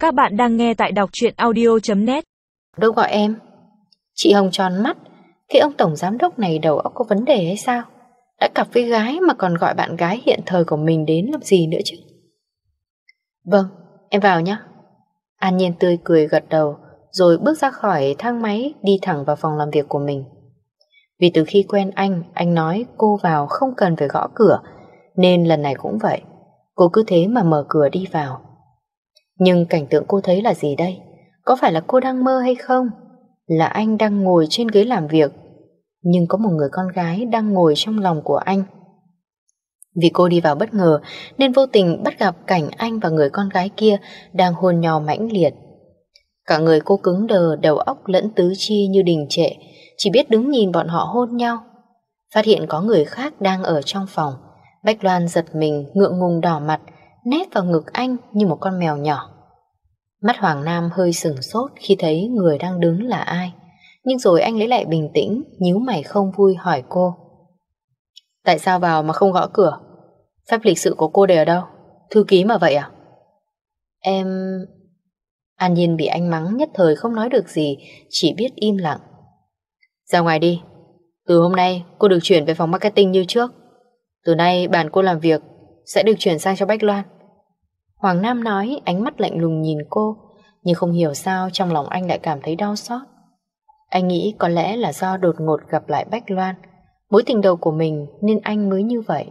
Các bạn đang nghe tại đọc truyện audio.net. Đâu gọi em? Chị Hồng tròn mắt. Cái ông tổng giám đốc này đầu óc có vấn đề hay sao? Đã cặp với gái mà còn gọi bạn gái hiện thời của mình đến làm gì nữa chứ? Vâng, em vào nhé. An Nhiên tươi cười gật đầu, rồi bước ra khỏi thang máy đi thẳng vào phòng làm việc của mình. Vì từ khi quen anh nói cô vào không cần phải gõ cửa, nên lần này cũng vậy. Cô cứ thế mà mở cửa đi vào. Nhưng cảnh tượng cô thấy là gì đây? Có phải là cô đang mơ hay không? Là anh đang ngồi trên ghế làm việc, nhưng có một người con gái đang ngồi trong lòng của anh. Vì cô đi vào bất ngờ nên vô tình bắt gặp cảnh anh và người con gái kia đang hôn nhau mãnh liệt. Cả người cô cứng đờ, đầu óc lẫn tứ chi như đình trệ, chỉ biết đứng nhìn bọn họ hôn nhau. Phát hiện có người khác đang ở trong phòng, Bách Loan giật mình, ngượng ngùng đỏ mặt, nép vào ngực anh như một con mèo nhỏ. Mắt Hoàng Nam hơi sửng sốt khi thấy người đang đứng là ai, nhưng rồi anh lấy lại bình tĩnh, nhíu mày không vui hỏi cô: Tại sao vào mà không gõ cửa? Phép lịch sự của cô để ở đâu? Thư ký mà vậy à? Em... An Nhiên bị anh mắng nhất thời không nói được gì, chỉ biết im lặng. Ra ngoài đi. Từ hôm nay cô được chuyển về phòng marketing như trước. Từ nay bàn cô làm việc sẽ được chuyển sang cho Bách Loan. Hoàng Nam nói, ánh mắt lạnh lùng nhìn cô, nhưng không hiểu sao trong lòng anh lại cảm thấy đau xót. Anh nghĩ có lẽ là do đột ngột gặp lại Bách Loan, mối tình đầu của mình, nên anh mới như vậy.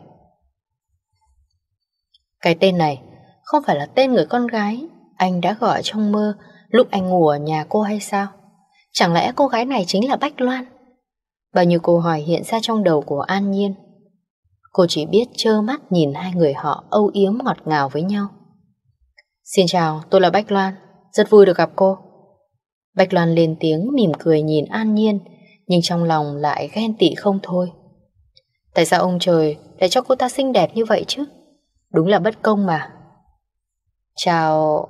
Cái tên này không phải là tên người con gái anh đã gọi trong mơ lúc anh ngủ ở nhà cô hay sao? Chẳng lẽ cô gái này chính là Bách Loan? Bao nhiêu câu hỏi hiện ra trong đầu của An Nhiên. Cô chỉ biết trơ mắt nhìn hai người họ âu yếm ngọt ngào với nhau. Xin chào, tôi là Bách Loan, rất vui được gặp cô. Bách Loan lên tiếng mỉm cười nhìn An Nhiên, nhưng trong lòng lại ghen tị không thôi. Tại sao ông trời lại cho cô ta xinh đẹp như vậy chứ? Đúng là bất công mà. Chào...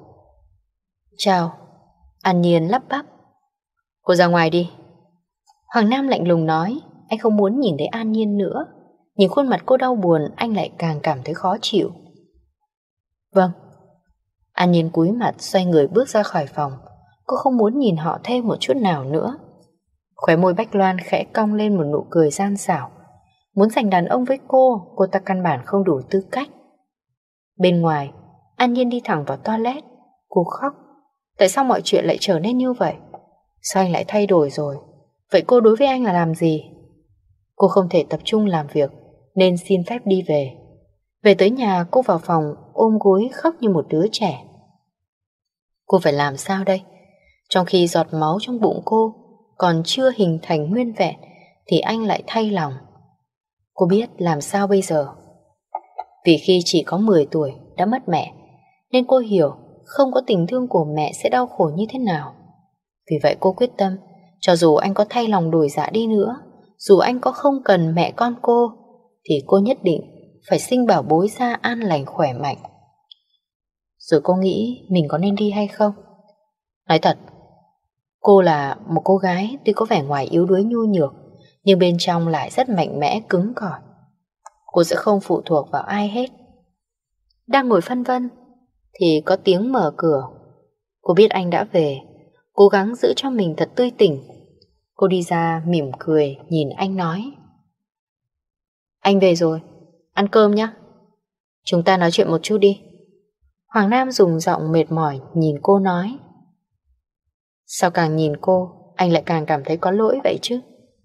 An Nhiên lắp bắp. Cô ra ngoài đi. Hoàng Nam lạnh lùng nói. Anh không muốn nhìn thấy An Nhiên nữa, nhìn khuôn mặt cô đau buồn anh lại càng cảm thấy khó chịu. Vâng. An Nhiên cúi mặt xoay người bước ra khỏi phòng. Cô không muốn nhìn họ thêm một chút nào nữa. Khóe môi Bách Loan khẽ cong lên một nụ cười gian xảo. Muốn giành đàn ông với cô ta căn bản không đủ tư cách. Bên ngoài, An Nhiên đi thẳng vào toilet. Cô khóc. Tại sao mọi chuyện lại trở nên như vậy? Sao anh lại thay đổi rồi? Vậy cô đối với anh là làm gì? Cô không thể tập trung làm việc nên xin phép đi về. Về tới nhà, cô vào phòng ôm gối khóc như một đứa trẻ. Cô phải làm sao đây? Trong khi giọt máu trong bụng cô còn chưa hình thành nguyên vẹn thì anh lại thay lòng. Cô biết làm sao bây giờ. Vì khi chỉ có 10 tuổi đã mất mẹ, nên cô hiểu không có tình thương của mẹ sẽ đau khổ như thế nào. Vì vậy cô quyết tâm, cho dù anh có thay lòng đổi dạ đi nữa, dù anh có không cần mẹ con cô, thì cô nhất định phải sinh bảo bối ra an lành khỏe mạnh. Rồi cô nghĩ mình có nên đi hay không? Nói thật, cô là một cô gái tuy có vẻ ngoài yếu đuối nhu nhược, nhưng bên trong lại rất mạnh mẽ cứng cỏi. Cô sẽ không phụ thuộc vào ai hết. Đang ngồi phân vân thì có tiếng mở cửa. Cô biết anh đã về, cố gắng giữ cho mình thật tươi tỉnh. Cô đi ra mỉm cười nhìn anh nói: Anh về rồi, ăn cơm nhé. Chúng ta nói chuyện một chút đi. Hoàng Nam dùng giọng mệt mỏi nhìn cô nói. Sao càng nhìn cô anh lại càng cảm thấy có lỗi vậy chứ?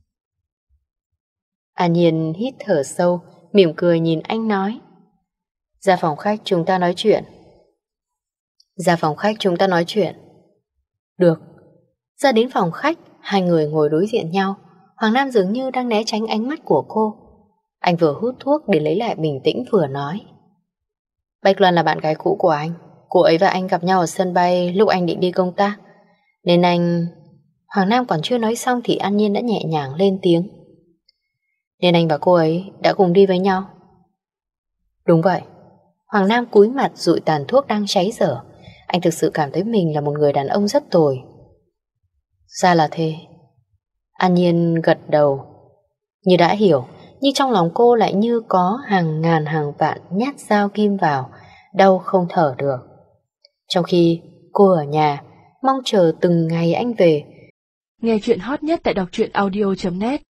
An Nhiên hít thở sâu, mỉm cười nhìn anh nói: Ra phòng khách chúng ta nói chuyện. Ra phòng khách chúng ta nói chuyện. Được. Ra đến phòng khách, hai người ngồi đối diện nhau. Hoàng Nam dường như đang né tránh ánh mắt của cô. Anh vừa hút thuốc để lấy lại bình tĩnh vừa nói: Bách Loan là bạn gái cũ của anh. Cô ấy và anh gặp nhau ở sân bay lúc anh định đi công tác, nên anh... Hoàng Nam còn chưa nói xong thì An Nhiên đã nhẹ nhàng lên tiếng: Nên anh và cô ấy đã cùng đi với nhau. Đúng vậy. Hoàng Nam cúi mặt dụi tàn thuốc đang cháy dở. Anh thực sự cảm thấy mình là một người đàn ông rất tồi. Ra là thế. An Nhiên gật đầu như đã hiểu, nhưng trong lòng cô lại như có hàng ngàn hàng vạn nhát dao kim vào, đau không thở được. Trong khi Cô ở nhà, mong chờ từng ngày anh về. Nghe chuyện hot nhất tại đọc truyện audio.net